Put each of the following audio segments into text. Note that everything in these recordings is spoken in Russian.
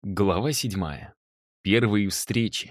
Глава 7. Первые встречи.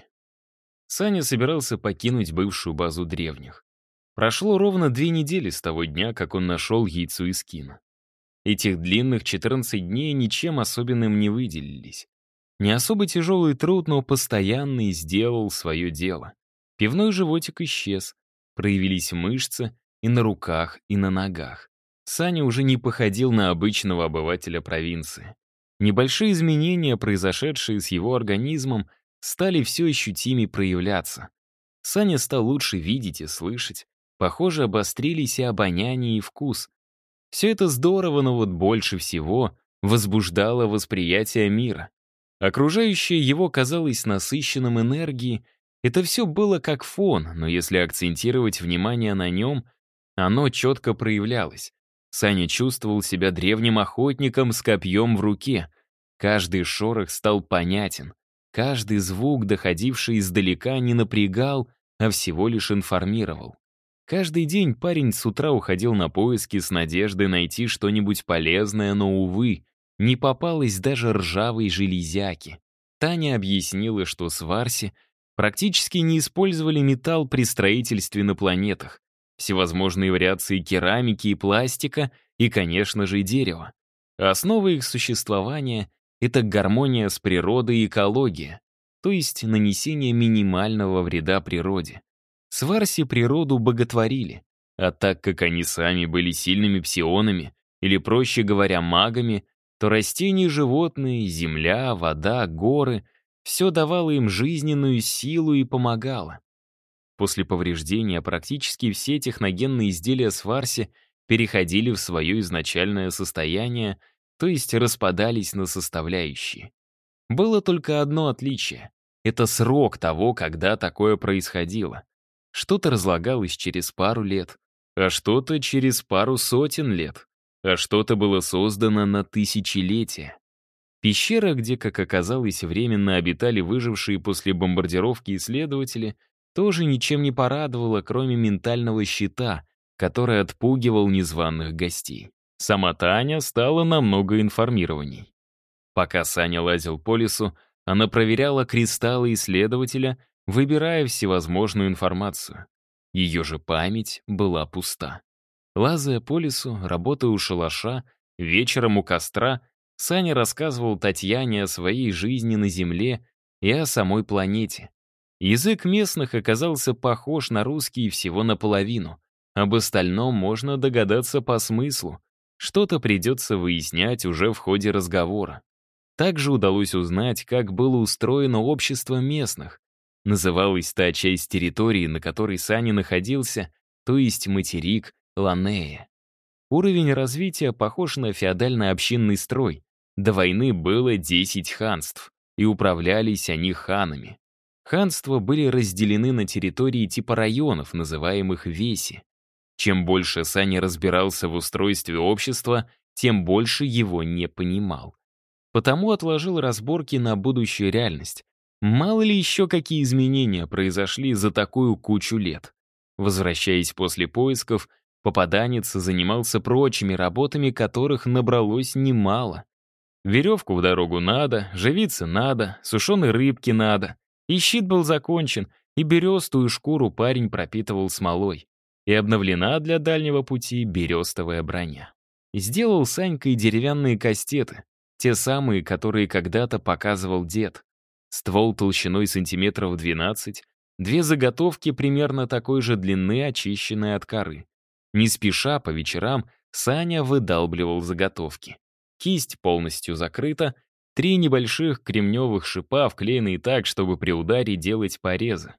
Саня собирался покинуть бывшую базу древних. Прошло ровно 2 недели с того дня, как он нашел яйцо из кино. Этих длинных 14 дней ничем особенным не выделились. Не особо тяжелый труд, но постоянный сделал свое дело. Пивной животик исчез, проявились мышцы и на руках, и на ногах. Саня уже не походил на обычного обывателя провинции. Небольшие изменения, произошедшие с его организмом, стали все ощутимее проявляться. Саня стал лучше видеть и слышать. Похоже, обострились и обоняние, и вкус. Все это здорово, но вот больше всего возбуждало восприятие мира. Окружающее его казалось насыщенным энергией. Это все было как фон, но если акцентировать внимание на нем, оно четко проявлялось. Саня чувствовал себя древним охотником с копьем в руке. Каждый шорох стал понятен. Каждый звук, доходивший издалека, не напрягал, а всего лишь информировал. Каждый день парень с утра уходил на поиски с надеждой найти что-нибудь полезное, но, увы, не попалось даже ржавой железяки. Таня объяснила, что сварси практически не использовали металл при строительстве на планетах. Всевозможные вариации керамики и пластика, и, конечно же, дерева. Основа их существования — это гармония с природой и экология, то есть нанесение минимального вреда природе. Сварси природу боготворили, а так как они сами были сильными псионами, или, проще говоря, магами, то растения и животные, земля, вода, горы — все давало им жизненную силу и помогало. После повреждения практически все техногенные изделия сварси переходили в свое изначальное состояние, то есть распадались на составляющие. Было только одно отличие — это срок того, когда такое происходило. Что-то разлагалось через пару лет, а что-то через пару сотен лет, а что-то было создано на тысячелетия. Пещера, где, как оказалось, временно обитали выжившие после бомбардировки исследователи, тоже ничем не порадовала, кроме ментального щита, который отпугивал незваных гостей. Сама Таня стала намного информированней. Пока Саня лазил по лесу, она проверяла кристаллы исследователя, выбирая всевозможную информацию. Ее же память была пуста. Лазая по лесу, работая у шалаша, вечером у костра, Саня рассказывал Татьяне о своей жизни на Земле и о самой планете. Язык местных оказался похож на русский всего наполовину. Об остальном можно догадаться по смыслу. Что-то придется выяснять уже в ходе разговора. Также удалось узнать, как было устроено общество местных. Называлась та часть территории, на которой Саня находился, то есть материк Ланея. Уровень развития похож на феодально-общинный строй. До войны было 10 ханств, и управлялись они ханами. Ханства были разделены на территории типа районов, называемых веси. Чем больше Саня разбирался в устройстве общества, тем больше его не понимал. Потому отложил разборки на будущую реальность. Мало ли еще какие изменения произошли за такую кучу лет. Возвращаясь после поисков, попаданец занимался прочими работами, которых набралось немало. Веревку в дорогу надо, живиться надо, сушеной рыбки надо. И щит был закончен, и берестую шкуру парень пропитывал смолой. И обновлена для дальнего пути берестовая броня. Сделал Санька и деревянные кастеты, те самые, которые когда-то показывал дед. Ствол толщиной сантиметров 12, 2 заготовки примерно такой же длины, очищенные от коры. Не спеша, по вечерам, Саня выдалбливал заготовки. Кисть полностью закрыта, 3 небольших кремневых шипа, вклеенные так, чтобы при ударе делать порезы.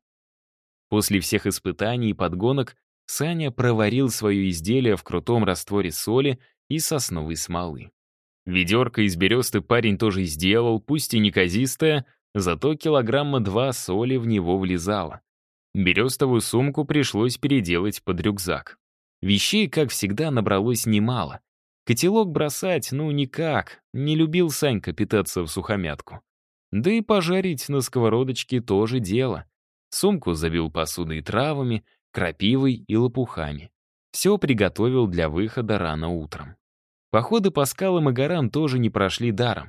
После всех испытаний и подгонок Саня проварил свое изделие в крутом растворе соли и сосновой смолы. Ведерко из бересты парень тоже сделал, пусть и неказистое, зато 2 килограмма соли в него влезало. Берестовую сумку пришлось переделать под рюкзак. Вещей, как всегда, набралось немало. Котелок бросать, ну никак, не любил Санька питаться в сухомятку. Да и пожарить на сковородочке тоже дело. Сумку забил посудой и травами, крапивой и лопухами. Все приготовил для выхода рано утром. Походы по скалам и горам тоже не прошли даром.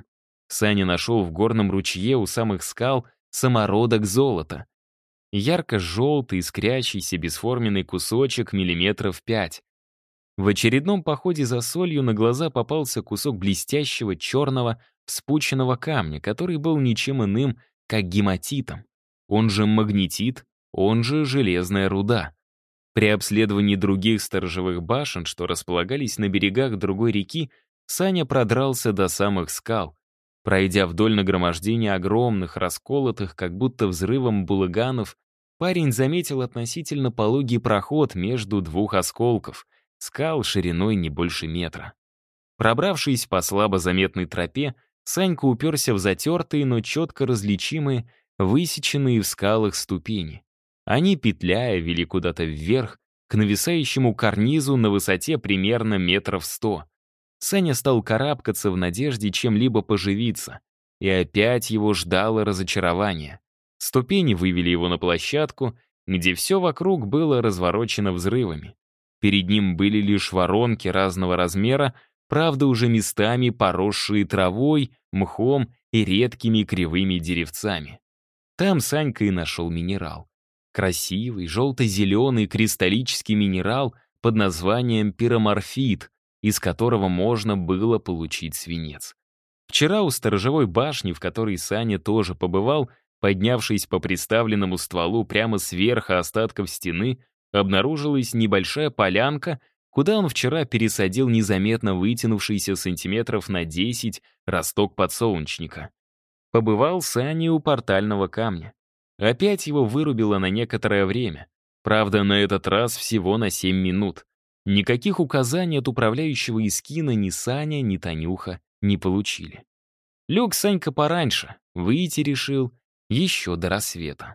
Саня нашел в горном ручье у самых скал самородок золота. Ярко-желтый, искрящийся, бесформенный кусочек миллиметров 5. В очередном походе за солью на глаза попался кусок блестящего черного вспученного камня, который был ничем иным, как гематитом. Он же магнетит, он же железная руда. При обследовании других сторожевых башен, что располагались на берегах другой реки, Саня продрался до самых скал. Пройдя вдоль нагромождения огромных, расколотых, как будто взрывом булыганов, парень заметил относительно пологий проход между двух осколков, скал шириной не больше метра. Пробравшись по слабо заметной тропе, Санька уперся в затертые, но четко различимые, высеченные в скалах ступени. Они, петляя, вели куда-то вверх, к нависающему карнизу на высоте примерно метров 100. Саня стал карабкаться в надежде чем-либо поживиться. И опять его ждало разочарование. Ступени вывели его на площадку, где все вокруг было разворочено взрывами. Перед ним были лишь воронки разного размера, правда уже местами поросшие травой, мхом и редкими кривыми деревцами. Там Санька и нашел минерал. Красивый, желто-зеленый кристаллический минерал под названием пироморфит, из которого можно было получить свинец. Вчера у сторожевой башни, в которой Саня тоже побывал, поднявшись по приставленному стволу прямо сверху остатков стены, обнаружилась небольшая полянка, куда он вчера пересадил незаметно вытянувшийся сантиметров на 10 росток подсолнечника. Побывал Саня у портального камня. Опять его вырубило на некоторое время. Правда, на этот раз всего на 7 минут. Никаких указаний от управляющего Искина ни Саня, ни Танюха не получили. Лег Санька пораньше, выйти решил еще до рассвета.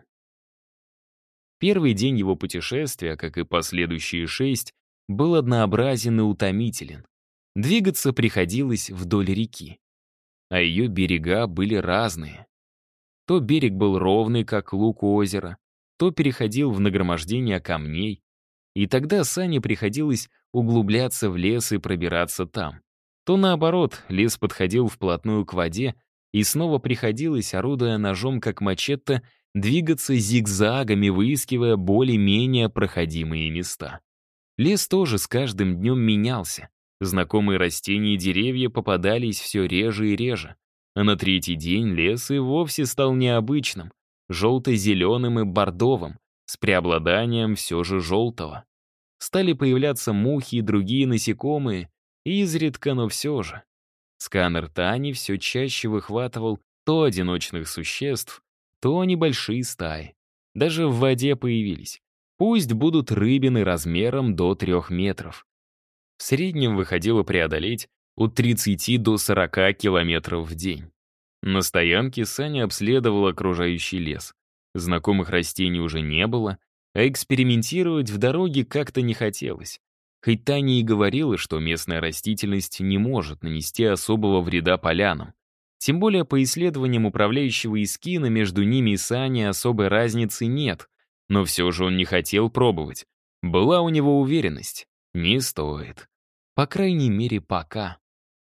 Первый день его путешествия, как и последующие 6, был однообразен и утомителен. Двигаться приходилось вдоль реки. А ее берега были разные. То берег был ровный, как луг у озера, то переходил в нагромождение камней. И тогда Сане приходилось углубляться в лес и пробираться там. То наоборот, лес подходил вплотную к воде, и снова приходилось, орудуя ножом как мачете, двигаться зигзагами, выискивая более-менее проходимые места. Лес тоже с каждым днем менялся. Знакомые растения и деревья попадались все реже и реже. А на третий день лес и вовсе стал необычным, желто-зеленым и бордовым, с преобладанием все же желтого. Стали появляться мухи и другие насекомые, изредка, но все же. Сканер Тани все чаще выхватывал то одиночных существ, то небольшие стаи. Даже в воде появились. Пусть будут рыбины размером до 3 метров. В среднем выходило преодолеть от 30 до 40 километров в день. На стоянке Саня обследовал окружающий лес. Знакомых растений уже не было, а экспериментировать в дороге как-то не хотелось. Хоть Таня и говорила, что местная растительность не может нанести особого вреда полянам. Тем более по исследованиям управляющего Искина между ними и Саней особой разницы нет, но все же он не хотел пробовать. Была у него уверенность. Не стоит. По крайней мере, пока.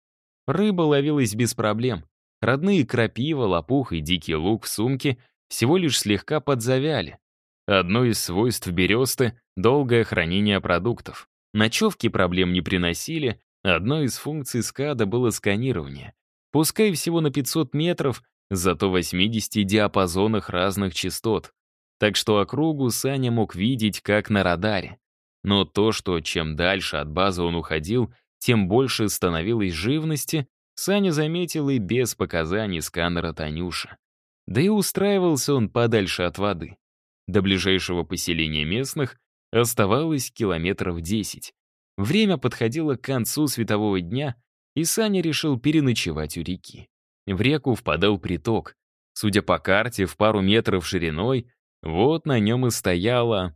Рыба ловилась без проблем. Родные крапива, лопух и дикий лук в сумке всего лишь слегка подзавяли. Одно из свойств бересты — долгое хранение продуктов. Ночевки проблем не приносили, одной из функций скада было сканирование. Пускай всего на 500 метров, зато в 80 диапазонах разных частот. Так что округу Саня мог видеть как на радаре. Но то, что чем дальше от базы он уходил, тем больше становилось живности, Саня заметил и без показаний сканера Танюши. Да и устраивался он подальше от воды. До ближайшего поселения местных оставалось километров 10. Время подходило к концу светового дня, и Саня решил переночевать у реки. В реку впадал приток. Судя по карте, в пару метров шириной, вот на нем и стояла...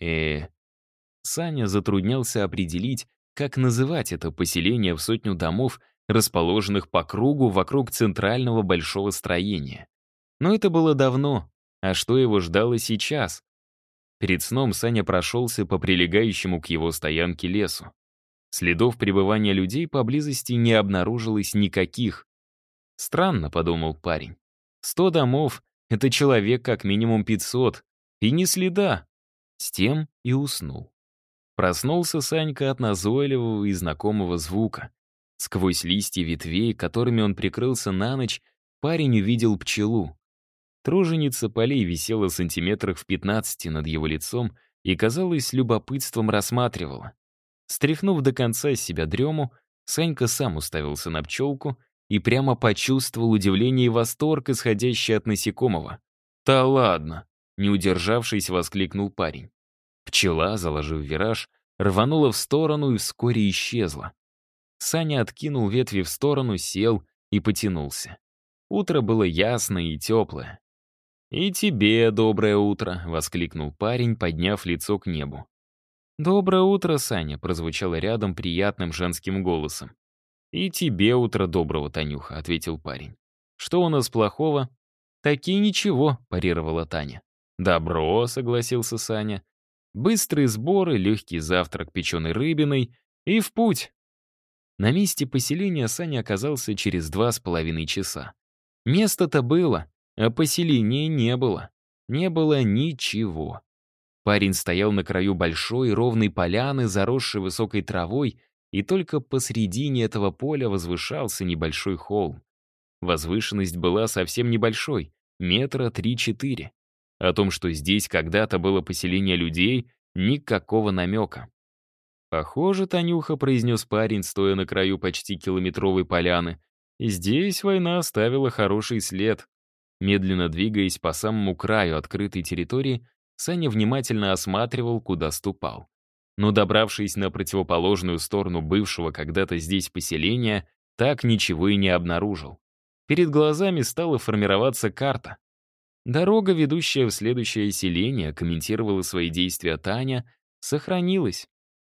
Саня затруднялся определить, как называть это поселение в 100 домов, расположенных по кругу вокруг центрального большого строения. Но это было давно, а что его ждало сейчас? Перед сном Саня прошелся по прилегающему к его стоянке лесу. Следов пребывания людей поблизости не обнаружилось никаких. Странно, подумал парень. 100 домов — это человек как минимум 500, и ни следа. С тем и уснул. Проснулся Санька от назойливого и знакомого звука. Сквозь листья ветвей, которыми он прикрылся на ночь, парень увидел пчелу. Труженица полей висела сантиметрах в 15 над его лицом и, казалось, с любопытством рассматривала. Стряхнув до конца из себя дрему, Санька сам уставился на пчелку и прямо почувствовал удивление и восторг, исходящий от насекомого. «Да ладно!» — не удержавшись, воскликнул парень. Пчела, заложив вираж, рванула в сторону и вскоре исчезла. Саня откинул ветви в сторону, сел и потянулся. Утро было ясное и теплое. «И тебе доброе утро!» — воскликнул парень, подняв лицо к небу. «Доброе утро, Саня!» — прозвучало рядом приятным женским голосом. «И тебе утро доброго, Танюха!» — ответил парень. «Что у нас плохого?» «Таки ничего!» — парировала Таня. «Добро!» — согласился Саня. Быстрые сборы, легкий завтрак печеной рыбиной и в путь. На месте поселения Саня оказался через 2,5 часа. Место-то было, а поселения не было. Не было ничего. Парень стоял на краю большой ровной поляны, заросшей высокой травой, и только посредине этого поля возвышался небольшой холм. Возвышенность была совсем небольшой, метра 3-4. О том, что здесь когда-то было поселение людей, никакого намека. «Похоже, Танюха», — произнес парень, стоя на краю почти километровой поляны, «и здесь война оставила хороший след». Медленно двигаясь по самому краю открытой территории, Саня внимательно осматривал, куда ступал. Но, добравшись на противоположную сторону бывшего когда-то здесь поселения, так ничего и не обнаружил. Перед глазами стала формироваться карта. Дорога, ведущая в следующее селение, комментировала свои действия Таня, сохранилась.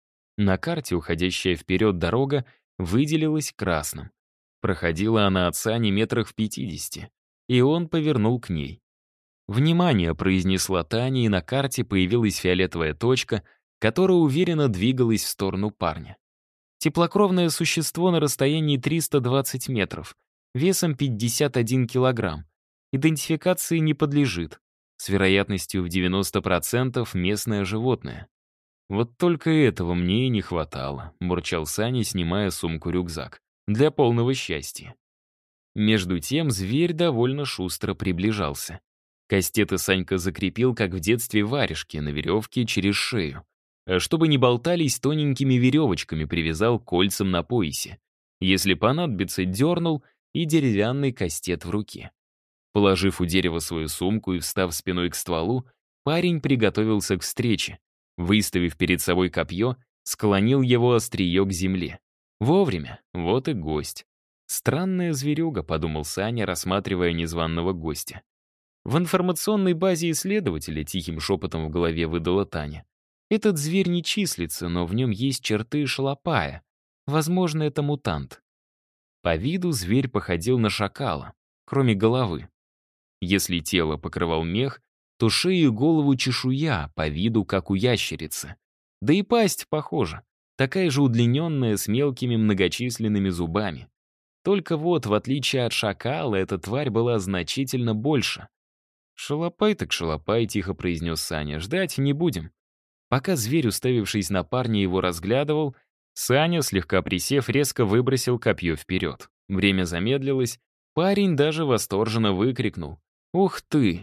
На карте уходящая вперед дорога выделилась красным. Проходила она от Сани метрах в 50, и он повернул к ней. «Внимание!» — произнесла Таня, и на карте появилась фиолетовая точка, которая уверенно двигалась в сторону парня. Теплокровное существо на расстоянии 320 метров, весом 51 килограмм. Идентификации не подлежит. С вероятностью в 90% местное животное. «Вот только этого мне и не хватало», — бурчал Саня, снимая сумку-рюкзак. «Для полного счастья». Между тем зверь довольно шустро приближался. Кастеты Санька закрепил, как в детстве, варежки на веревке через шею. А чтобы не болтались, тоненькими веревочками привязал к кольцам на поясе. Если понадобится, дернул и деревянный кастет в руке. Положив у дерева свою сумку и встав спиной к стволу, парень приготовился к встрече. Выставив перед собой копье, склонил его острие к земле. Вовремя, вот и гость. «Странная зверюга», — подумал Саня, рассматривая незваного гостя. В информационной базе исследователя тихим шепотом в голове выдала Таня. Этот зверь не числится, но в нем есть черты шалопая. Возможно, это мутант. По виду зверь походил на шакала, кроме головы. Если тело покрывал мех, то шею и голову чешуя, по виду как у ящерицы. Да и пасть похожа, такая же удлиненная с мелкими многочисленными зубами. Только вот, в отличие от шакала, эта тварь была значительно больше. «Шалопай так шалопай», — тихо произнес Саня, — «ждать не будем». Пока зверь, уставившись на парня, его разглядывал, Саня, слегка присев, резко выбросил копье вперед. Время замедлилось, парень даже восторженно выкрикнул: «Ух ты!».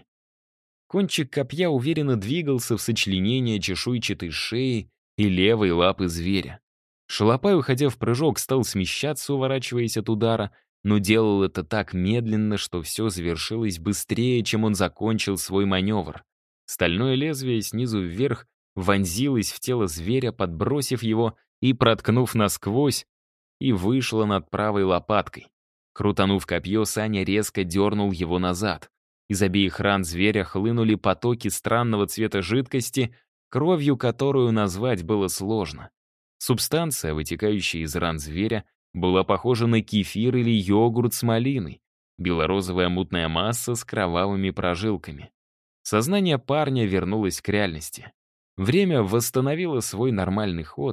Кончик копья уверенно двигался в сочленение чешуйчатой шеи и левой лапы зверя. Шалопай, уходя в прыжок, стал смещаться, уворачиваясь от удара, но делал это так медленно, что все завершилось быстрее, чем он закончил свой маневр. Стальное лезвие снизу вверх вонзилось в тело зверя, подбросив его и проткнув насквозь, и вышло над правой лопаткой. Крутанув копье, Саня резко дернул его назад. Из обеих ран зверя хлынули потоки странного цвета жидкости, кровью которую назвать было сложно. Субстанция, вытекающая из ран зверя, была похожа на кефир или йогурт с малиной, белорозовая мутная масса с кровавыми прожилками. Сознание парня вернулось к реальности. Время восстановило свой нормальный ход,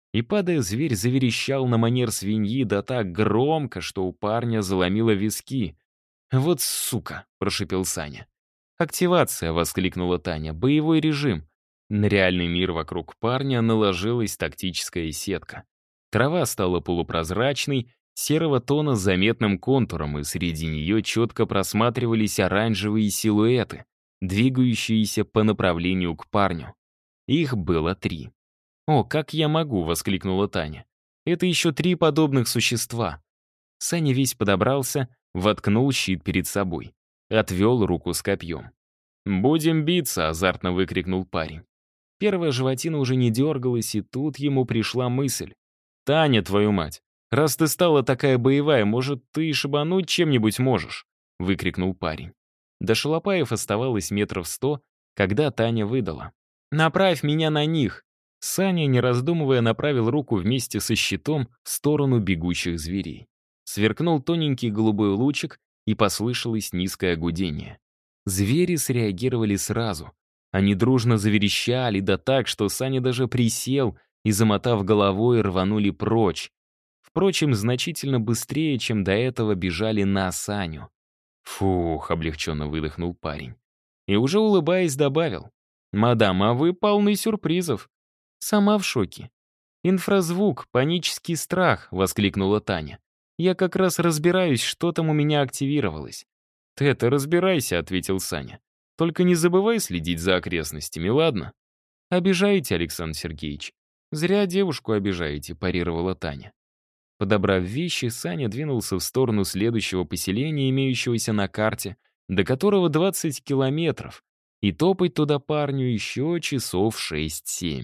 И, падая, зверь заверещал на манер свиньи, да так громко, что у парня заломило виски. «Вот сука!» — прошипел Саня. «Активация!» — воскликнула Таня. «Боевой режим!» На реальный мир вокруг парня наложилась тактическая сетка. Трава стала полупрозрачной, серого тона с заметным контуром, и среди нее четко просматривались оранжевые силуэты, двигающиеся по направлению к парню. Их было 3. «О, как я могу!» — воскликнула Таня. «Это еще 3 подобных существа!» Саня весь подобрался, воткнул щит перед собой. Отвел руку с копьем. «Будем биться!» — азартно выкрикнул парень. Первая животина уже не дергалась, и тут ему пришла мысль. «Таня, твою мать! Раз ты стала такая боевая, может, ты шибануть чем-нибудь можешь?» — выкрикнул парень. До Шалопаев оставалось 100 метров, когда Таня выдала. «Направь меня на них!» Саня, не раздумывая, направил руку вместе со щитом в сторону бегущих зверей. Сверкнул тоненький голубой лучик, и послышалось низкое гудение. Звери среагировали сразу. Они дружно заверещали, да так, что Саня даже присел и, замотав головой, рванули прочь. Впрочем, значительно быстрее, чем до этого бежали на Саню. «Фух», — облегченно выдохнул парень. И уже улыбаясь добавил. «Мадам, а вы полны сюрпризов». Сама в шоке. «Инфразвук, панический страх», — воскликнула Таня. «Я как раз разбираюсь, что там у меня активировалось». «Ты это разбирайся», — ответил Саня. «Только не забывай следить за окрестностями, ладно?» «Обижаете, Александр Сергеевич?» «Зря девушку обижаете», — парировала Таня. Подобрав вещи, Саня двинулся в сторону следующего поселения, имеющегося на карте, до которого 20 километров, и топать туда парню еще часов 6-7.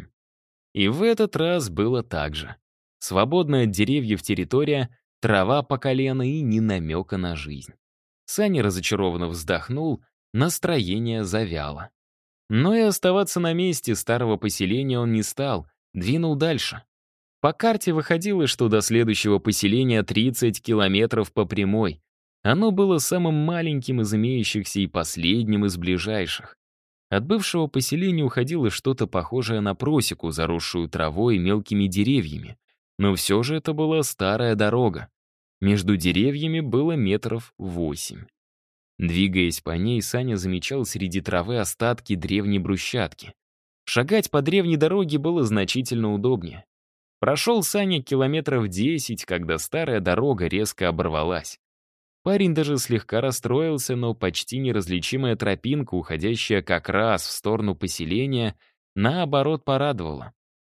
И в этот раз было так же. Свободная от деревьев территория, трава по колено и ни намека на жизнь. Саня разочарованно вздохнул, настроение завяло. Но и оставаться на месте старого поселения он не стал, двинул дальше. По карте выходило, что до следующего поселения 30 километров по прямой. Оно было самым маленьким из имеющихся и последним из ближайших. От бывшего поселения уходило что-то похожее на просеку, заросшую травой и мелкими деревьями. Но все же это была старая дорога. Между деревьями было 8 метров. Двигаясь по ней, Саня замечал среди травы остатки древней брусчатки. Шагать по древней дороге было значительно удобнее. Прошел Саня километров 10, когда старая дорога резко оборвалась. Парень даже слегка расстроился, но почти неразличимая тропинка, уходящая как раз в сторону поселения, наоборот порадовала.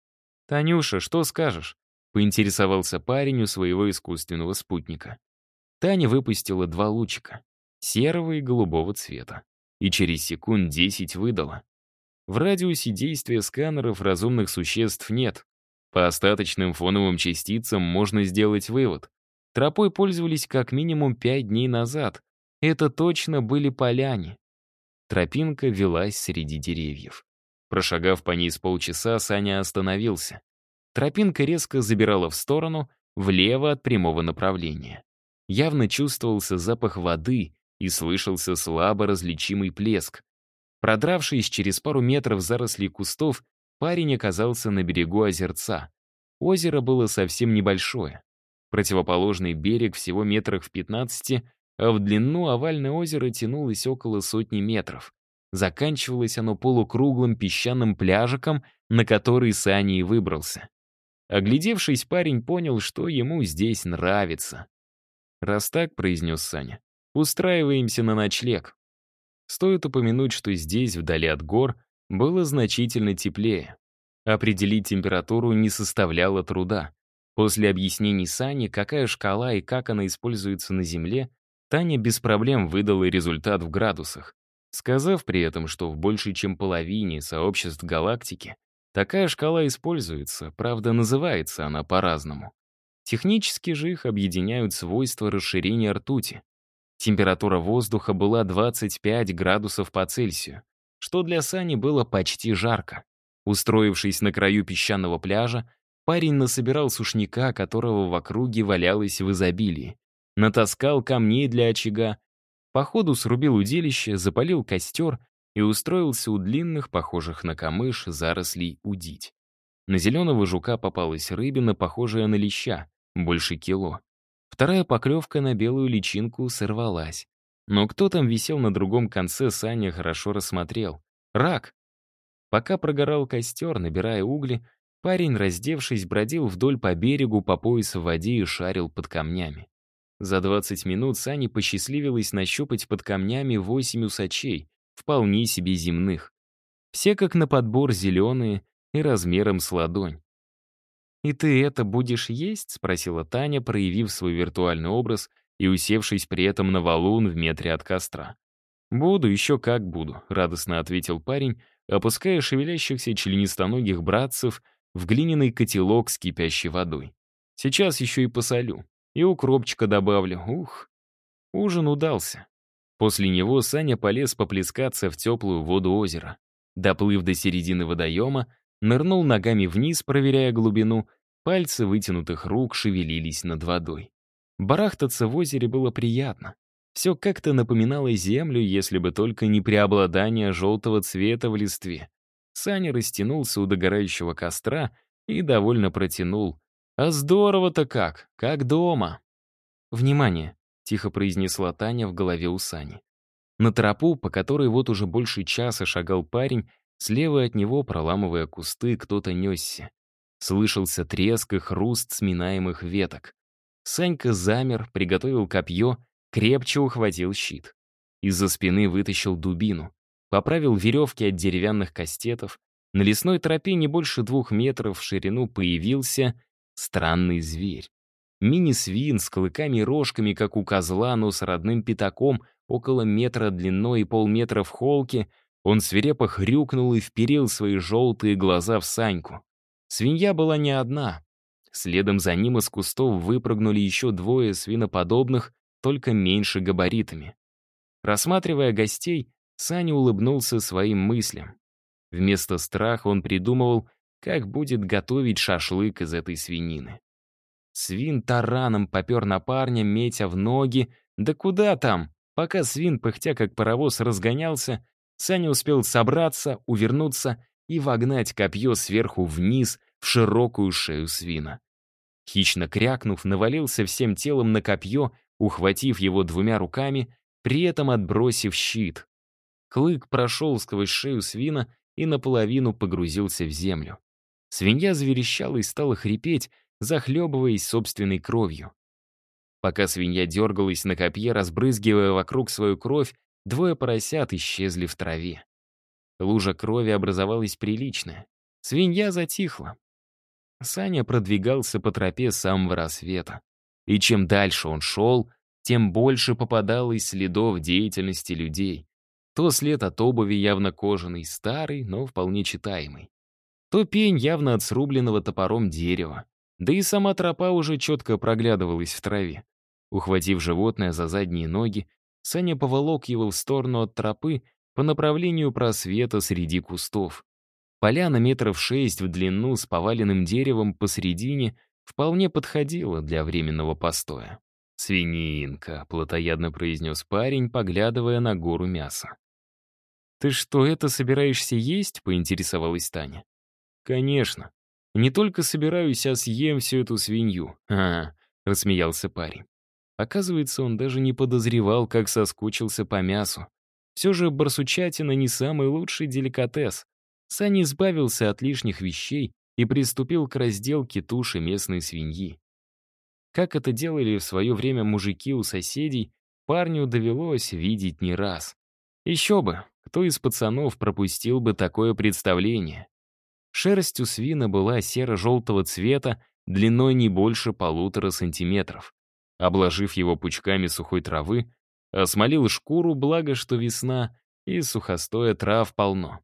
«Танюша, что скажешь?» — поинтересовался парень у своего искусственного спутника. Таня выпустила 2 лучика — серого и голубого цвета, и через секунд 10 выдала. В радиусе действия сканеров разумных существ нет. По остаточным фоновым частицам можно сделать вывод. Тропой пользовались как минимум 5 дней назад. Это точно были поляне. Тропинка велась среди деревьев. Прошагав по ней с полчаса, Саня остановился. Тропинка резко забирала в сторону, влево от прямого направления. Явно чувствовался запах воды и слышался слабо различимый плеск. Продравшись через пару метров зарослей кустов, парень оказался на берегу озерца. Озеро было совсем небольшое. Противоположный берег всего метрах в 15, а в длину овальное озеро тянулось около 100 метров. Заканчивалось оно полукруглым песчаным пляжиком, на который Саня и выбрался. Оглядевшись, парень понял, что ему здесь нравится. «Раз так», — произнес Саня, — «устраиваемся на ночлег». Стоит упомянуть, что здесь, вдали от гор, было значительно теплее. Определить температуру не составляло труда. После объяснений Сани, какая шкала и как она используется на Земле, Таня без проблем выдала результат в градусах, сказав при этом, что в большей чем половине сообществ галактики такая шкала используется, правда, называется она по-разному. Технически же их объединяют свойства расширения ртути. Температура воздуха была 25 градусов по Цельсию, что для Сани было почти жарко. Устроившись на краю песчаного пляжа, парень насобирал сушняка, которого в округе валялось в изобилии. Натаскал камней для очага, по ходу срубил удилище, запалил костер и устроился у длинных, похожих на камыш, зарослей удить. На зеленого жука попалась рыбина, похожая на леща, больше кило. Вторая поклевка на белую личинку сорвалась. Но кто там висел на другом конце, Саня хорошо рассмотрел. Рак! Пока прогорал костер, набирая угли, парень, раздевшись, бродил вдоль по берегу по пояс в воде и шарил под камнями. За 20 минут Сане посчастливилось нащупать под камнями 8 усачей, вполне себе земных. Все как на подбор зеленые и размером с ладонь. «И ты это будешь есть?» — спросила Таня, проявив свой виртуальный образ и усевшись при этом на валун в метре от костра. «Буду, еще как буду», — радостно ответил парень, опуская шевелящихся членистоногих братцев в глиняный котелок с кипящей водой. «Сейчас еще и посолю. И укропчика добавлю. Ух!» Ужин удался. После него Саня полез поплескаться в теплую воду озера. Доплыв до середины водоема, нырнул ногами вниз, проверяя глубину, пальцы вытянутых рук шевелились над водой. Барахтаться в озере было приятно. Все как-то напоминало землю, если бы только не преобладание желтого цвета в листве. Саня растянулся у догорающего костра и довольно протянул. «А здорово-то как! Как дома!» «Внимание!» — тихо произнесла Таня в голове у Сани. На тропу, по которой вот уже больше часа шагал парень, слева от него, проламывая кусты, кто-то несся. Слышался треск и хруст сминаемых веток. Санька замер, приготовил копье, крепче ухватил щит. Из-за спины вытащил дубину, поправил веревки от деревянных кастетов. На лесной тропе не больше 2 метров в ширину появился странный зверь. Мини-свин с клыками и рожками, как у козла, но с родным пятаком, около метра длиной и полметра в холке. Он свирепо хрюкнул и вперил свои желтые глаза в Саньку. Свинья была не одна. Следом за ним из кустов выпрыгнули еще 2 свиноподобных, только меньше габаритами. Рассматривая гостей, Саня улыбнулся своим мыслям. Вместо страха он придумывал, как будет готовить шашлык из этой свинины. Свин тараном попер на парня, метя в ноги. Да куда там? Пока свин, пыхтя как паровоз, разгонялся, Саня успел собраться, увернуться и вогнать копье сверху вниз в широкую шею свина. Хищно крякнув, навалился всем телом на копье, ухватив его 2 руками, при этом отбросив щит. Клык прошел сквозь шею свина и наполовину погрузился в землю. Свинья заверещала и стала хрипеть, захлебываясь собственной кровью. Пока свинья дергалась на копье, разбрызгивая вокруг свою кровь, 2 поросят исчезли в траве. Лужа крови образовалась приличная. Свинья затихла. Саня продвигался по тропе с самого рассвета. И чем дальше он шел, тем больше попадалось следов деятельности людей. То след от обуви явно кожаный, старый, но вполне читаемый. То пень явно от срубленного топором дерева. Да и сама тропа уже четко проглядывалась в траве. Ухватив животное за задние ноги, Саня поволок его в сторону от тропы по направлению просвета среди кустов. Поляна метров 6 в длину с поваленным деревом посредине вполне подходила для временного постоя. «Свининка», — плотоядно произнес парень, поглядывая на гору мяса. «Ты что, это собираешься есть?» — поинтересовалась Таня. «Конечно. Не только собираюсь, а съем всю эту свинью». Рассмеялся парень. Оказывается, он даже не подозревал, как соскучился по мясу. Все же барсучатина не самый лучший деликатес. Саня избавился от лишних вещей и приступил к разделке туши местной свиньи. Как это делали в свое время мужики у соседей, парню довелось видеть не раз. Еще бы, кто из пацанов пропустил бы такое представление? Шерсть у свина была серо-желтого цвета, длиной не больше 1,5 сантиметров. Обложив его пучками сухой травы, осмолил шкуру, благо что весна, и сухостоя трав полно.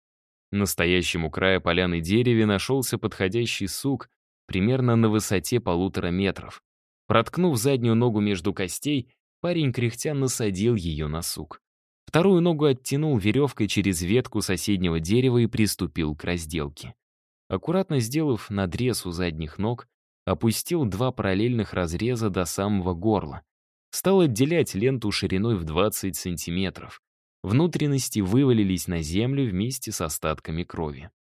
На стоящем у края поляны дереве нашелся подходящий сук примерно на высоте 1,5 метров. Проткнув заднюю ногу между костей, парень кряхтя насадил ее на сук. Вторую ногу оттянул веревкой через ветку соседнего дерева и приступил к разделке. Аккуратно сделав надрез у задних ног, опустил 2 параллельных разреза до самого горла. Стал отделять ленту шириной в 20 сантиметров. Внутренности вывалились на землю вместе с остатками крови.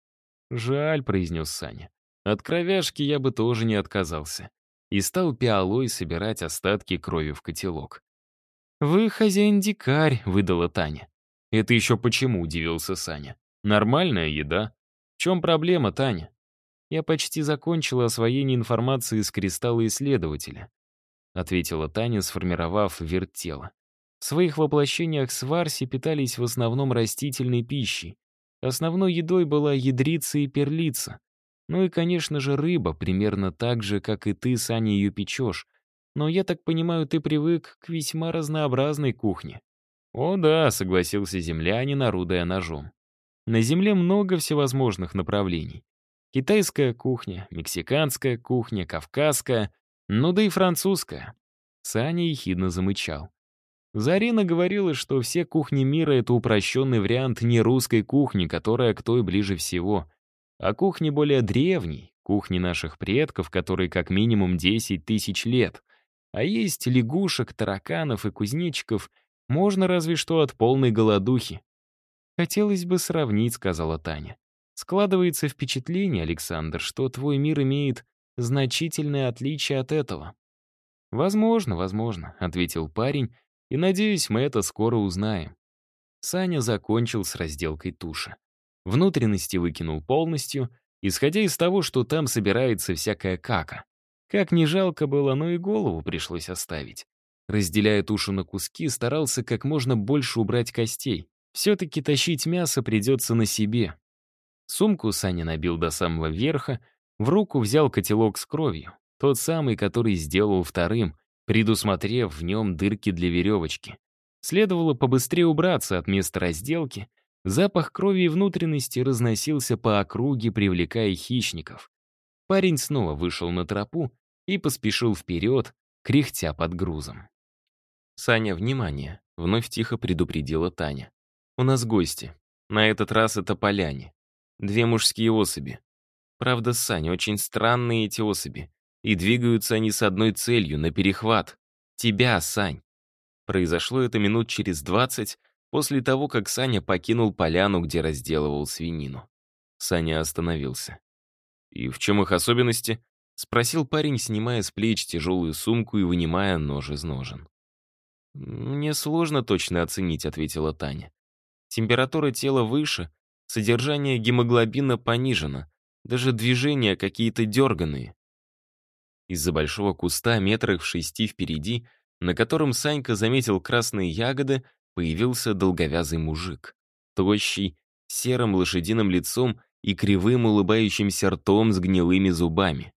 «Жаль», — произнес Саня. «От кровяшки я бы тоже не отказался». И стал пиалой собирать остатки крови в котелок. «Вы хозяин-дикарь», — выдала Таня. «Это еще почему?» — удивился Саня. «Нормальная еда. В чем проблема, Таня?» «Я почти закончила освоение информации из кристалла исследователя», — ответила Таня, сформировав вертело. В своих воплощениях сварси питались в основном растительной пищей. Основной едой была ядрица и перлица. Ну и, конечно же, рыба, примерно так же, как и ты, Саня, ее печешь. Но я так понимаю, ты привык к весьма разнообразной кухне. «О да», — согласился землянин, орудуя ножом. «На Земле много всевозможных направлений. Китайская кухня, мексиканская кухня, кавказская, ну да и французская». Саня ехидно замычал. Зарина говорила, что все кухни мира — это упрощенный вариант не русской кухни, которая к той ближе всего, а кухни более древней, кухни наших предков, которые как минимум 10 тысяч лет. А есть лягушек, тараканов и кузнечиков можно разве что от полной голодухи. «Хотелось бы сравнить», — сказала Таня. «Складывается впечатление, Александр, что твой мир имеет значительное отличие от этого». «Возможно, возможно», — ответил парень, «и, надеюсь, мы это скоро узнаем». Саня закончил с разделкой туши. Внутренности выкинул полностью, исходя из того, что там собирается всякая кака. Как ни жалко было, но и голову пришлось оставить. Разделяя тушу на куски, старался как можно больше убрать костей. Все-таки тащить мясо придется на себе. Сумку Саня набил до самого верха, в руку взял котелок с кровью, тот самый, который сделал вторым, предусмотрев в нем дырки для веревочки. Следовало побыстрее убраться от места разделки. Запах крови и внутренности разносился по округе, привлекая хищников. Парень снова вышел на тропу и поспешил вперед, кряхтя под грузом. «Саня, внимание!» — вновь тихо предупредила Таня. «У нас гости. На этот раз это поляне. 2 мужские особи. Правда, Саня, очень странные эти особи. И двигаются они с одной целью — на перехват. Тебя, Сань». Произошло это минут через 20 после того, как Саня покинул поляну, где разделывал свинину. Саня остановился. «И в чем их особенности?» — спросил парень, снимая с плеч тяжелую сумку и вынимая нож из ножен. «Мне сложно точно оценить», — ответила Таня. «Температура тела выше, содержание гемоглобина понижено, даже движения какие-то дерганые». Из-за большого куста метрах в 6 впереди, на котором Санька заметил красные ягоды, появился долговязый мужик. Тощий, с серым лошадиным лицом и кривым улыбающимся ртом с гнилыми зубами.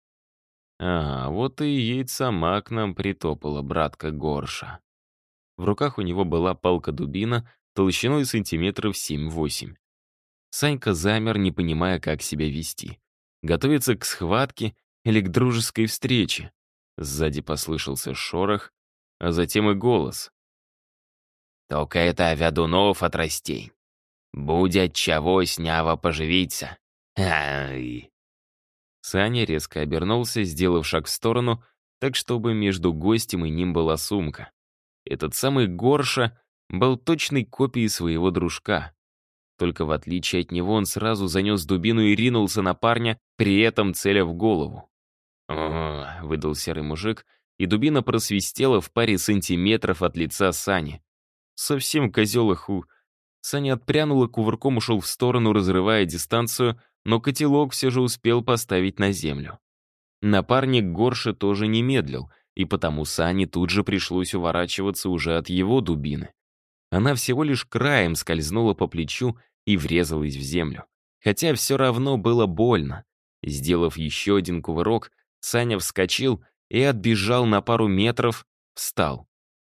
«А, вот и едь сама к нам притопала, братка Горша». В руках у него была палка-дубина толщиной сантиметров 7-8. Санька замер, не понимая, как себя вести. Готовиться к схватке или к дружеской встрече. Сзади послышался шорох, а затем и голос. «Только это Вядунов от растей. Будет чего сняво поживиться. Ай!» Саня резко обернулся, сделав шаг в сторону, так чтобы между гостем и ним была сумка. Этот самый Горша был точной копией своего дружка. Только в отличие от него он сразу занес дубину и ринулся на парня, при этом целя в голову. «О!» — выдал серый мужик, и дубина просвистела в паре сантиметров от лица Сани. Совсем козел иху. Саня отпрянул и кувырком ушел в сторону, разрывая дистанцию, но котелок все же успел поставить на землю. Напарник Горша тоже не медлил, и потому Сане тут же пришлось уворачиваться уже от его дубины. Она всего лишь краем скользнула по плечу и врезалась в землю. Хотя все равно было больно. Сделав еще один кувырок, Саня вскочил и отбежал на пару метров, встал.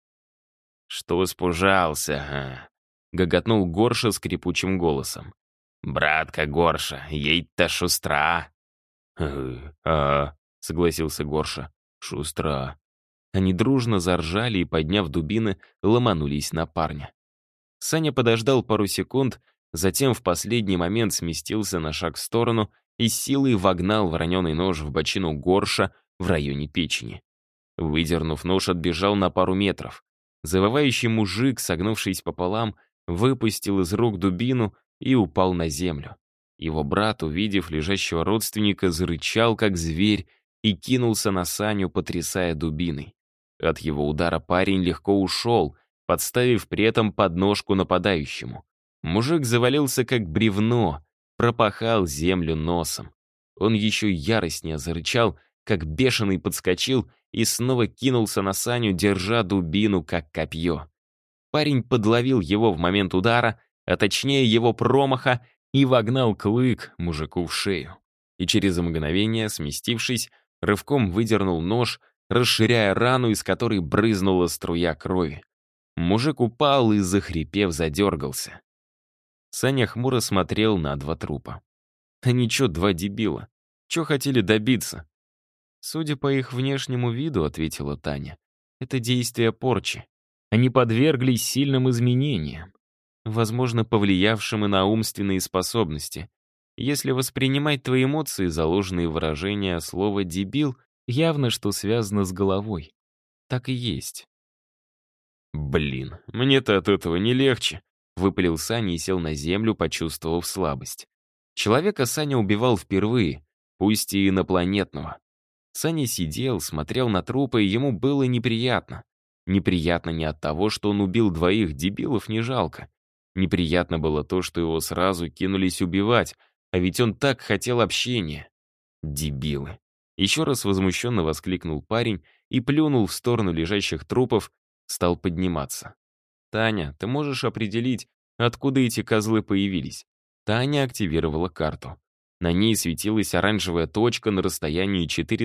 «Что спужался, а?» — гоготнул Горша скрипучим голосом. «Братка Горша, едь-то шустра». Согласился Горша. «Шустра». Они дружно заржали и, подняв дубины, ломанулись на парня. Саня подождал пару секунд, затем в последний момент сместился на шаг в сторону и с силой вогнал вороненый нож в бочину Горша в районе печени. Выдернув нож, отбежал на пару метров. Завывающий мужик, согнувшись пополам, выпустил из рук дубину и упал на землю. Его брат, увидев лежащего родственника, зарычал, как зверь, и кинулся на Саню, потрясая дубиной. От его удара парень легко ушел, подставив при этом подножку нападающему. Мужик завалился, как бревно, пропахал землю носом. Он еще яростнее зарычал, как бешеный подскочил и снова кинулся на Саню, держа дубину, как копье. Парень подловил его в момент удара, а точнее его промаха, и вогнал клык мужику в шею. И через мгновение, сместившись, рывком выдернул нож, расширяя рану, из которой брызнула струя крови. Мужик упал и, захрипев, задергался. Саня хмуро смотрел на два трупа. Они чё, два дебила? Чё хотели добиться? Судя по их внешнему виду, ответила Таня, это действие порчи. Они подверглись сильным изменениям, возможно, повлиявшим и на умственные способности. Если воспринимать твои эмоции, заложенные выражения слова «дебил», явно что связано с головой. Так и есть. «Блин, мне-то от этого не легче», — выпалил Саня и сел на землю, почувствовав слабость. Человека Саня убивал впервые, пусть и инопланетного. Саня сидел, смотрел на трупы, и ему было неприятно. Неприятно не от того, что он убил двоих, дебилов не жалко. Неприятно было то, что его сразу кинулись убивать, а ведь он так хотел общения. Дебилы. Еще раз возмущенно воскликнул парень и плюнул в сторону лежащих трупов, стал подниматься. «Таня, ты можешь определить, откуда эти козлы появились?» Таня активировала карту. На ней светилась оранжевая точка на расстоянии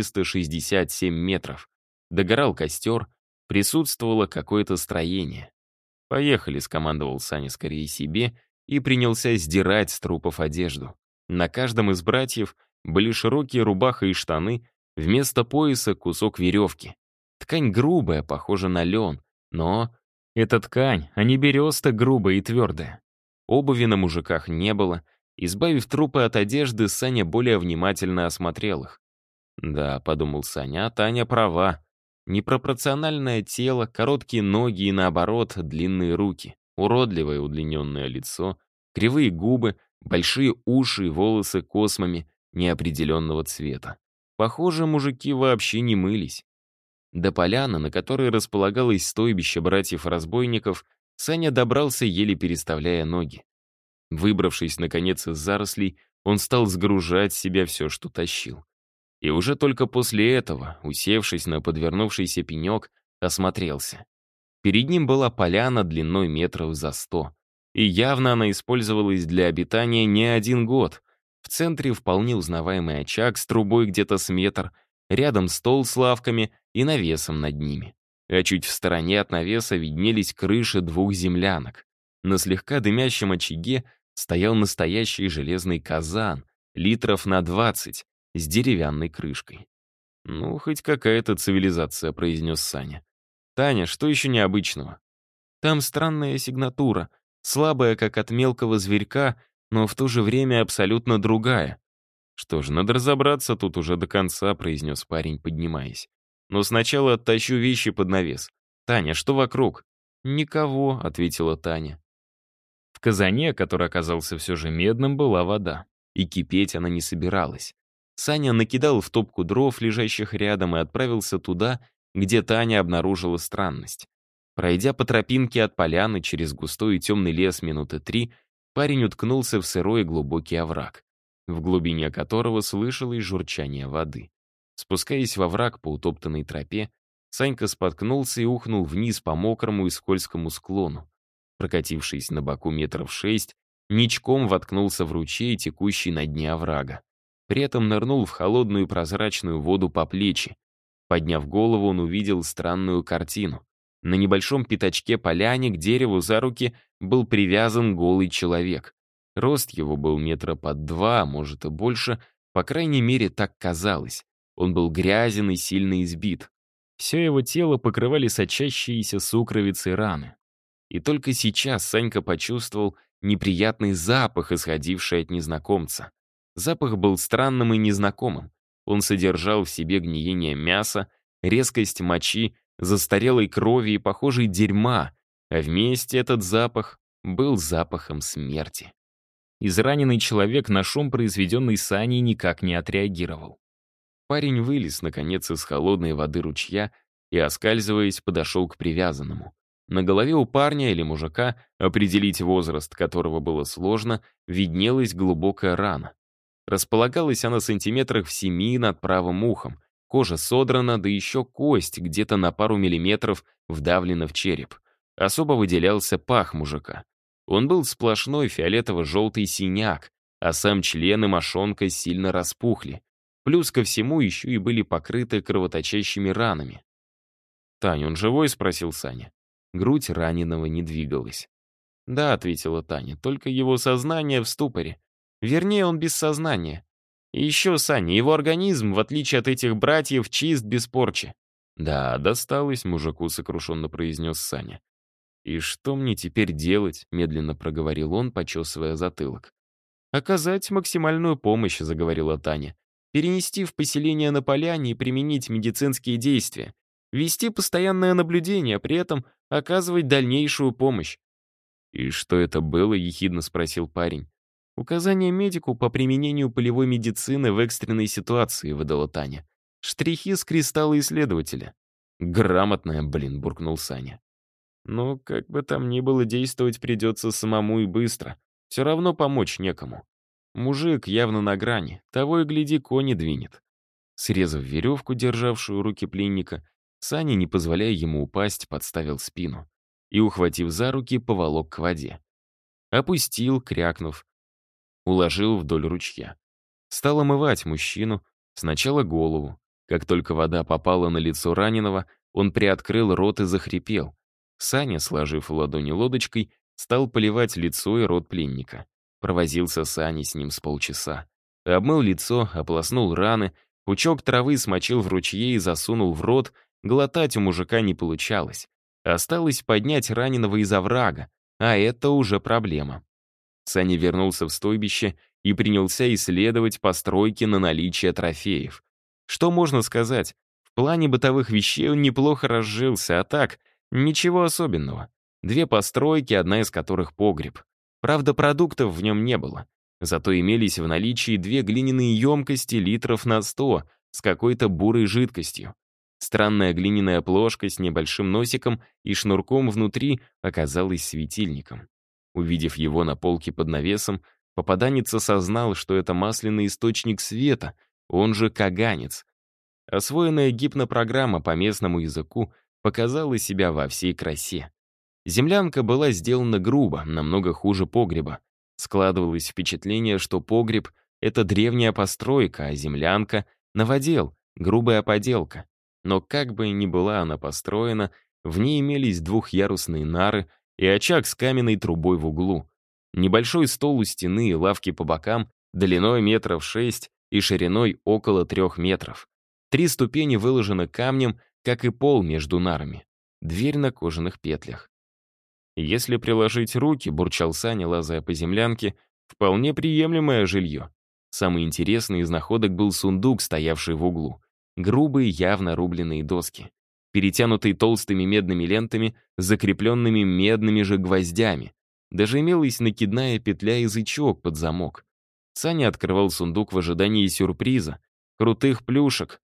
467 метров. Догорал костер, присутствовало какое-то строение. «Поехали», — скомандовал Саня скорее себе и принялся сдирать с трупов одежду. На каждом из братьев были широкие рубаха и штаны, вместо пояса кусок веревки. Ткань грубая, похожа на лен, но это ткань, а не береста грубая и твердая. Обуви на мужиках не было. Избавив трупы от одежды, Саня более внимательно осмотрел их. «Да», — подумал Саня, — «Таня права. Непропорциональное тело, короткие ноги и, наоборот, длинные руки, уродливое удлиненное лицо, кривые губы, большие уши и волосы космами неопределенного цвета. Похоже, мужики вообще не мылись». До поляны, на которой располагалось стойбище братьев-разбойников, Саня добрался, еле переставляя ноги. Выбравшись, наконец, из зарослей, он стал сгружать с себя все, что тащил. И уже только после этого, усевшись на подвернувшийся пенек, осмотрелся. Перед ним была поляна длиной метров за 100. И явно она использовалась для обитания не один год. В центре вполне узнаваемый очаг с трубой где-то с метр, рядом стол с лавками и навесом над ними. А чуть в стороне от навеса виднелись крыши двух землянок. На слегка дымящем очаге стоял настоящий железный казан, литров на 20, с деревянной крышкой. «Ну, хоть какая-то цивилизация», — произнес Саня. «Таня, что еще необычного?» «Там странная сигнатура, слабая, как от мелкого зверька, но в то же время абсолютно другая». «Что ж, надо разобраться тут уже до конца», — произнес парень, поднимаясь. «Но сначала оттащу вещи под навес. Таня, что вокруг?» «Никого», — ответила Таня. В казане, который оказался все же медным, была вода. И кипеть она не собиралась. Саня накидал в топку дров, лежащих рядом, и отправился туда, где Таня обнаружила странность. Пройдя по тропинке от поляны через густой и темный лес минуты 3, парень уткнулся в сырой и глубокий овраг, в глубине которого слышалось журчание воды. Спускаясь во враг по утоптанной тропе, Санька споткнулся и ухнул вниз по мокрому и скользкому склону. Прокатившись на боку метров 6, ничком воткнулся в ручей, текущий на дне оврага. При этом нырнул в холодную прозрачную воду по плечи. Подняв голову, он увидел странную картину. На небольшом пятачке поляне к дереву за руки был привязан голый человек. Рост его был метра под 2, а может и больше, по крайней мере, так казалось. Он был грязен и сильно избит. Все его тело покрывали сочащиеся сукровицы раны. И только сейчас Санька почувствовал неприятный запах, исходивший от незнакомца. Запах был странным и незнакомым. Он содержал в себе гниение мяса, резкость мочи, застарелой крови и, похожей дерьма, а вместе этот запах был запахом смерти. израненный человек на шум, произведенный Саней, никак не отреагировал. Парень вылез, наконец, из холодной воды ручья и, оскальзываясь, подошел к привязанному. На голове у парня или мужика, определить возраст которого было сложно, виднелась глубокая рана. Располагалась она сантиметрах в 7 над правым ухом. Кожа содрана, да еще кость где-то на пару миллиметров вдавлена в череп. Особо выделялся пах мужика. Он был сплошной фиолетово-желтый синяк, а сам член и мошонка сильно распухли. Плюс ко всему еще и были покрыты кровоточащими ранами. «Тань, он живой?» — спросил Саня. Грудь раненого не двигалась. «Да», — ответила Таня, — «только его сознание в ступоре. Вернее, он без сознания. И еще, Саня, его организм, в отличие от этих братьев, чист без порчи». «Да, досталось», — мужику сокрушенно произнес Саня. «И что мне теперь делать?» — медленно проговорил он, почесывая затылок. «Оказать максимальную помощь», — заговорила Таня. «Перенести в поселение на поляне и применить медицинские действия. Вести постоянное наблюдение, при этом оказывать дальнейшую помощь». «И что это было?» — ехидно спросил парень. «Указание медику по применению полевой медицины в экстренной ситуации», — выдала Таня. «Штрихи с кристалла исследователя». «Грамотная, блин», — буркнул Саня. «Ну, как бы там ни было, действовать придется самому и быстро. Все равно помочь некому. Мужик явно на грани, того и гляди, кони двинет». Срезав веревку, державшую руки пленника, Саня, не позволяя ему упасть, подставил спину и, ухватив за руки, поволок к воде. Опустил, крякнув, уложил вдоль ручья. Стал омывать мужчину, сначала голову. Как только вода попала на лицо раненого, он приоткрыл рот и захрипел. Саня, сложив ладони лодочкой, стал поливать лицо и рот пленника. Провозился Саня с ним с полчаса. Обмыл лицо, ополоснул раны, пучок травы смочил в ручье и засунул в рот. Глотать у мужика не получалось. Осталось поднять раненого из оврага, а это уже проблема. Саня вернулся в стойбище и принялся исследовать постройки на наличие трофеев. Что можно сказать? В плане бытовых вещей он неплохо разжился, а так, ничего особенного. 2 постройки, одна из которых погреб. Правда, продуктов в нем не было. Зато имелись в наличии 2 глиняные емкости литров на 100 с какой-то бурой жидкостью. Странная глиняная плошка с небольшим носиком и шнурком внутри оказалась светильником. Увидев его на полке под навесом, попаданец осознал, что это масляный источник света, он же каганец. Освоенная гипнопрограмма по местному языку показала себя во всей красе. Землянка была сделана грубо, намного хуже погреба. Складывалось впечатление, что погреб — это древняя постройка, а землянка — новодел, грубая поделка. Но как бы ни была она построена, в ней имелись 2-ярусные нары и очаг с каменной трубой в углу. Небольшой стол у стены и лавки по бокам, длиной 6 и шириной около 3 метров. 3 ступени выложены камнем, как и пол между нарами. Дверь на кожаных петлях. «Если приложить руки», — бурчал Саня, лазая по землянке, — «вполне приемлемое жилье». Самый интересный из находок был сундук, стоявший в углу. Грубые, явно рубленые доски, перетянутые толстыми медными лентами, закрепленными медными же гвоздями. Даже имелась накидная петля и язычок под замок. Саня открывал сундук в ожидании сюрприза. Крутых плюшек.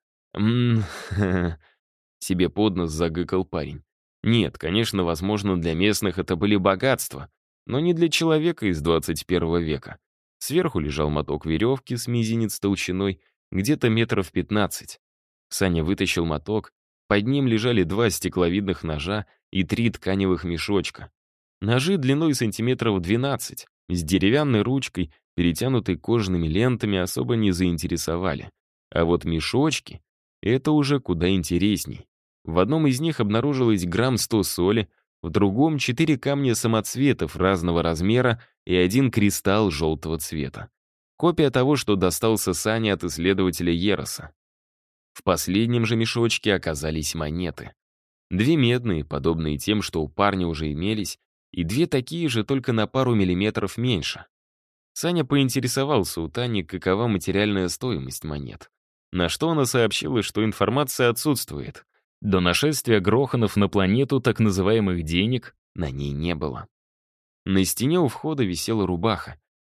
Себе под нос загыкал парень. Нет, конечно, возможно, для местных это были богатства, но не для человека из 21 века. Сверху лежал моток веревки с мизинец толщиной, где-то 15 метров. Саня вытащил моток, под ним лежали 2 стекловидных ножа и 3 тканевых мешочка. Ножи длиной сантиметров 12, с деревянной ручкой, перетянутой кожаными лентами, особо не заинтересовали. А вот мешочки — это уже куда интересней. В одном из них обнаружилось 100 грамм соли, в другом — 4 камня самоцветов разного размера и 1 кристалл желтого цвета. Копия того, что достался Сане от исследователя Ероса. В последнем же мешочке оказались монеты. 2 медные, подобные тем, что у парня уже имелись, и 2 такие же, только на пару миллиметров меньше. Саня поинтересовался у Тани, какова материальная стоимость монет. На что она сообщила, что информация отсутствует. До нашествия Гроханов на планету так называемых денег на ней не было. На стене у входа висела рубаха.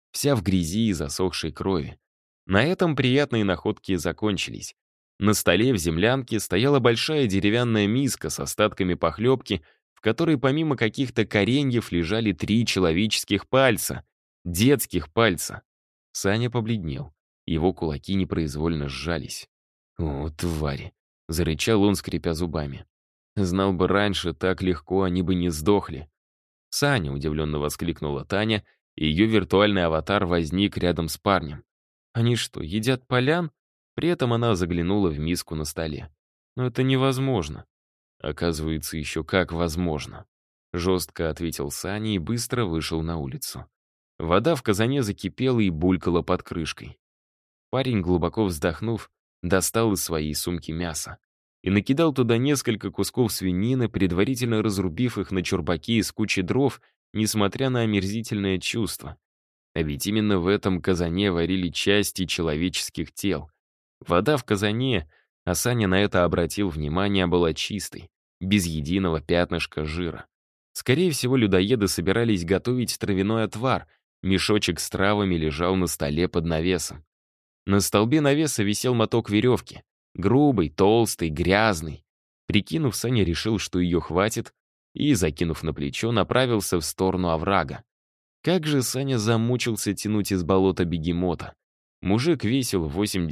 вся в грязи и засохшей крови. На этом приятные находки закончились. На столе в землянке стояла большая деревянная миска с остатками похлебки, в которой помимо каких-то кореньев лежали 3 человеческих пальца. Детских пальца. Саня побледнел. Его кулаки непроизвольно сжались. «О, твари!» — зарычал он, скрипя зубами. «Знал бы раньше, так легко они бы не сдохли». «Саня!» — удивленно воскликнула Таня, и ее виртуальный аватар возник рядом с парнем. «Они что, едят полян?» При этом она заглянула в миску на столе. «Но это невозможно». «Оказывается, еще как возможно», — жестко ответил Саня и быстро вышел на улицу. Вода в казане закипела и булькала под крышкой. Парень, глубоко вздохнув, достал из своей сумки мясо и накидал туда несколько кусков свинины, предварительно разрубив их на чурбаки из кучи дров, несмотря на омерзительное чувство. А ведь именно в этом казане варили части человеческих тел. Вода в казане, а Саня на это обратил внимание, была чистой, без единого пятнышка жира. Скорее всего, людоеды собирались готовить травяной отвар, мешочек с травами лежал на столе под навесом. На столбе навеса висел моток веревки. Грубый, толстый, грязный. Прикинув, Саня решил, что ее хватит, и, закинув на плечо, направился в сторону оврага. Как же Саня замучился тянуть из болота бегемота. Мужик весил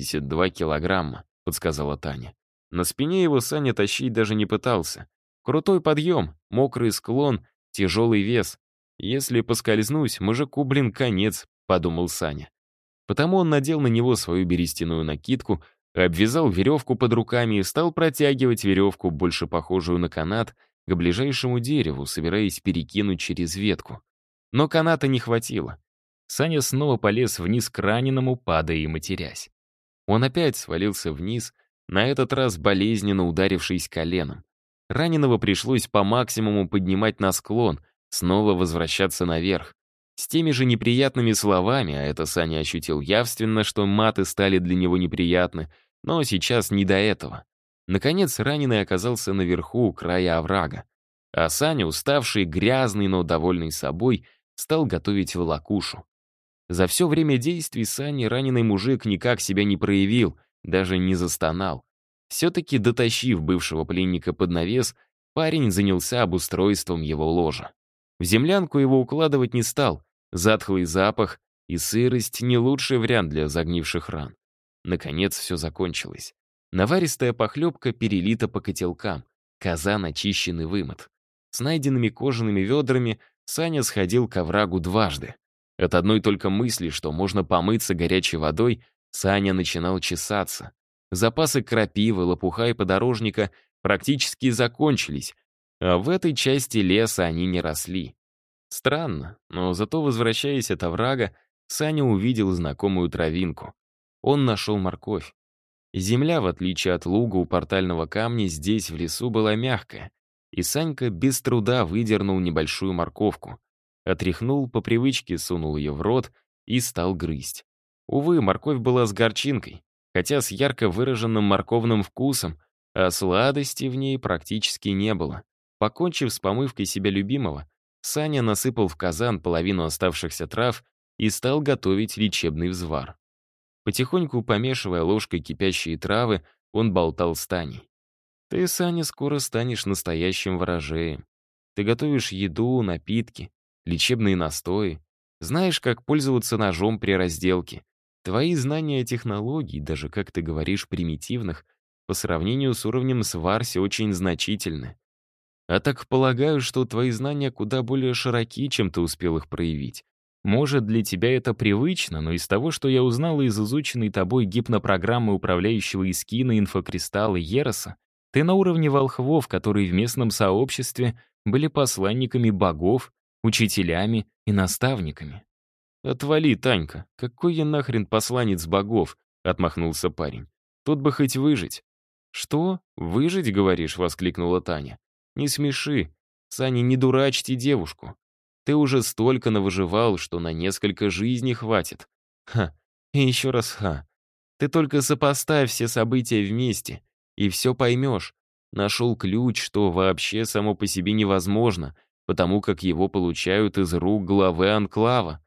82 килограмма, подсказала Таня. На спине его Саня тащить даже не пытался. Крутой подъем, мокрый склон, тяжелый вес. Если поскользнусь, мужику, конец, подумал Саня. Потому он надел на него свою берестяную накидку, обвязал веревку под руками и стал протягивать веревку, больше похожую на канат, к ближайшему дереву, собираясь перекинуть через ветку. Но каната не хватило. Саня снова полез вниз к раненому, падая и матерясь. Он опять свалился вниз, на этот раз болезненно ударившись коленом. Раненого пришлось по максимуму поднимать на склон, снова возвращаться наверх. С теми же неприятными словами, а это Саня ощутил явственно, что маты стали для него неприятны, но сейчас не до этого. Наконец раненый оказался наверху, у края оврага. А Саня, уставший, грязный, но довольный собой, стал готовить волокушу. За все время действий Сани раненый мужик никак себя не проявил, даже не застонал. Все-таки дотащив бывшего пленника под навес, парень занялся обустройством его ложа. В землянку его укладывать не стал. Затхлый запах и сырость — не лучший вариант для загнивших ран. Наконец все закончилось. Наваристая похлебка перелита по котелкам, казан очищен и вымыт. С найденными кожаными ведрами Саня сходил к оврагу дважды. От одной только мысли, что можно помыться горячей водой, Саня начинал чесаться. Запасы крапивы, лопуха и подорожника практически закончились, а в этой части леса они не росли. Странно, но зато, возвращаясь от оврага, Саня увидел знакомую травинку. Он нашел морковь. Земля, в отличие от луга у портального камня, здесь, в лесу, была мягкая, и Санька без труда выдернул небольшую морковку. Отряхнул, по привычке сунул ее в рот и стал грызть. Увы, морковь была с горчинкой, хотя с ярко выраженным морковным вкусом, а сладости в ней практически не было. Покончив с помывкой себя любимого, Саня насыпал в казан половину оставшихся трав и стал готовить лечебный взвар. Потихоньку помешивая ложкой кипящие травы, он болтал с Таней. «Ты, Саня, скоро станешь настоящим ворожеем. Ты готовишь еду, напитки, лечебные настои. Знаешь, как пользоваться ножом при разделке. Твои знания технологий, даже, как ты говоришь, примитивных, по сравнению с уровнем сварси очень значительны. А так полагаю, что твои знания куда более широки, чем ты успел их проявить. Может, для тебя это привычно, но из того, что я узнала из изученной тобой гипнопрограммы управляющего Искина инфокристалла Ероса, ты на уровне волхвов, которые в местном сообществе были посланниками богов, учителями и наставниками. «Отвали, Танька, какой я нахрен посланец богов?» — отмахнулся парень. «Тут бы хоть выжить». «Что? Выжить, говоришь?» — воскликнула Таня. «Не смеши. Саня, не дурачьте девушку. Ты уже столько навыживал, что на несколько жизней хватит. Ха, и еще раз ха. Ты только сопоставь все события вместе, и все поймешь. Нашел ключ, что вообще само по себе невозможно, потому как его получают из рук главы анклава.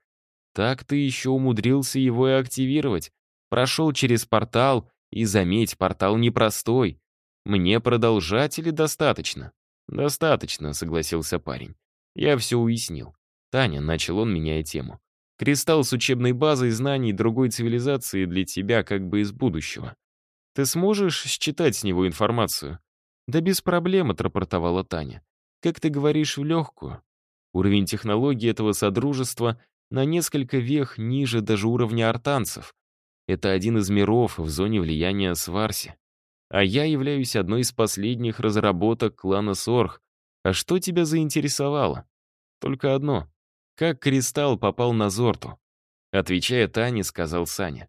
Так ты еще умудрился его и активировать. Прошел через портал, и, заметь, портал непростой. Мне продолжать или достаточно? Достаточно, согласился парень. Я все уяснил. Таня, начал он, меняя тему. Кристалл с учебной базой знаний другой цивилизации для тебя как бы из будущего. Ты сможешь считать с него информацию? Да без проблем, отрапортовала Таня. Как ты говоришь, в легкую. Уровень технологий этого содружества на несколько вех ниже даже уровня артанцев. Это один из миров в зоне влияния Сварси. А я являюсь одной из последних разработок клана Сорх. А что тебя заинтересовало? Только одно. Как кристалл попал на Зорту? Отвечая Тане, сказал Саня.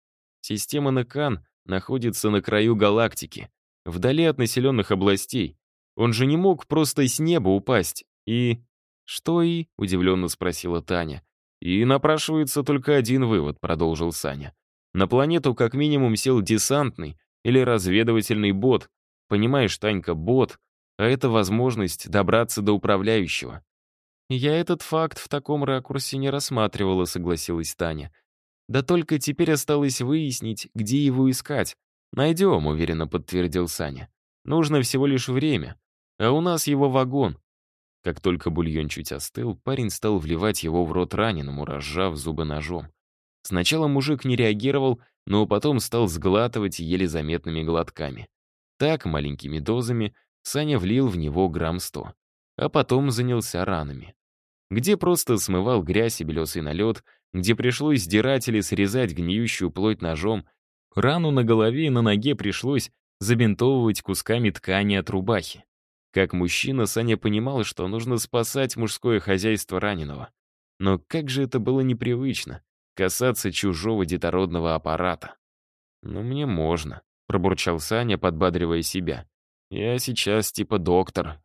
Система Некан находится на краю галактики, вдали от населенных областей. Он же не мог просто с неба упасть. И... «Что и?» — удивленно спросила Таня. «И напрашивается только один вывод», — продолжил Саня. «На планету как минимум сел десантный или разведывательный бот. Понимаешь, Танька, бот, а это возможность добраться до управляющего». «Я этот факт в таком ракурсе не рассматривала», — согласилась Таня. «Да только теперь осталось выяснить, где его искать». «Найдем», — уверенно подтвердил Саня. «Нужно всего лишь время. А у нас его вагон». Как только бульон чуть остыл, парень стал вливать его в рот раненому, разжав зубы ножом. Сначала мужик не реагировал, но потом стал сглатывать еле заметными глотками. Так, маленькими дозами, Саня влил в него грамм 100, а потом занялся ранами. Где просто смывал грязь и белесый налет, где пришлось сдирать или срезать гниющую плоть ножом, рану на голове и на ноге пришлось забинтовывать кусками ткани от рубахи. Как мужчина, Саня понимал, что нужно спасать мужское хозяйство раненого. Но как же это было непривычно — касаться чужого детородного аппарата. «Ну, мне можно», — пробурчал Саня, подбадривая себя. «Я сейчас типа доктор».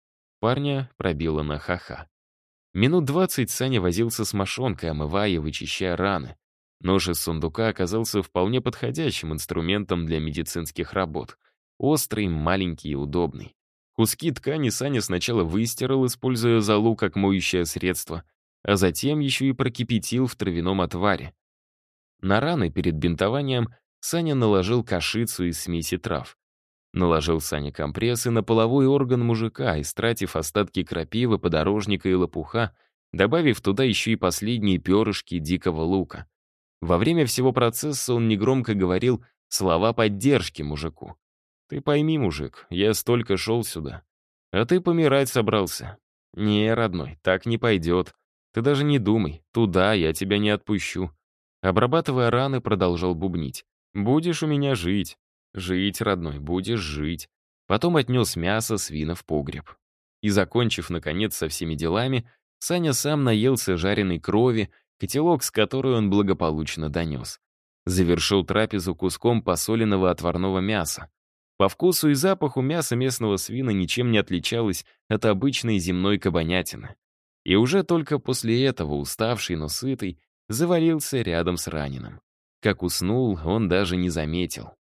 Парня пробило на ха-ха. Минут 20 Саня возился с мошонкой, омывая и вычищая раны. Нож из сундука оказался вполне подходящим инструментом для медицинских работ. Острый, маленький и удобный. Куски ткани Саня сначала выстирал, используя золу как моющее средство, а затем еще и прокипятил в травяном отваре. На раны перед бинтованием Саня наложил кашицу из смеси трав. Наложил Саня компрессы на половой орган мужика, истратив остатки крапивы, подорожника и лопуха, добавив туда еще и последние перышки дикого лука. Во время всего процесса он негромко говорил слова поддержки мужику. «Ты пойми, мужик, я столько шел сюда. А ты помирать собрался. Не, родной, так не пойдет. Ты даже не думай, туда я тебя не отпущу». Обрабатывая раны, продолжал бубнить. «Будешь у меня жить. Жить, родной, будешь жить». Потом отнес мясо свина в погреб. И, закончив, наконец, со всеми делами, Саня сам наелся жареной крови, котелок с которой он благополучно донес. Завершил трапезу куском посоленного отварного мяса. По вкусу и запаху мясо местного свина ничем не отличалось от обычной земной кабанятины. И уже только после этого, уставший, но сытый, завалился рядом с раненым. Как уснул, он даже не заметил.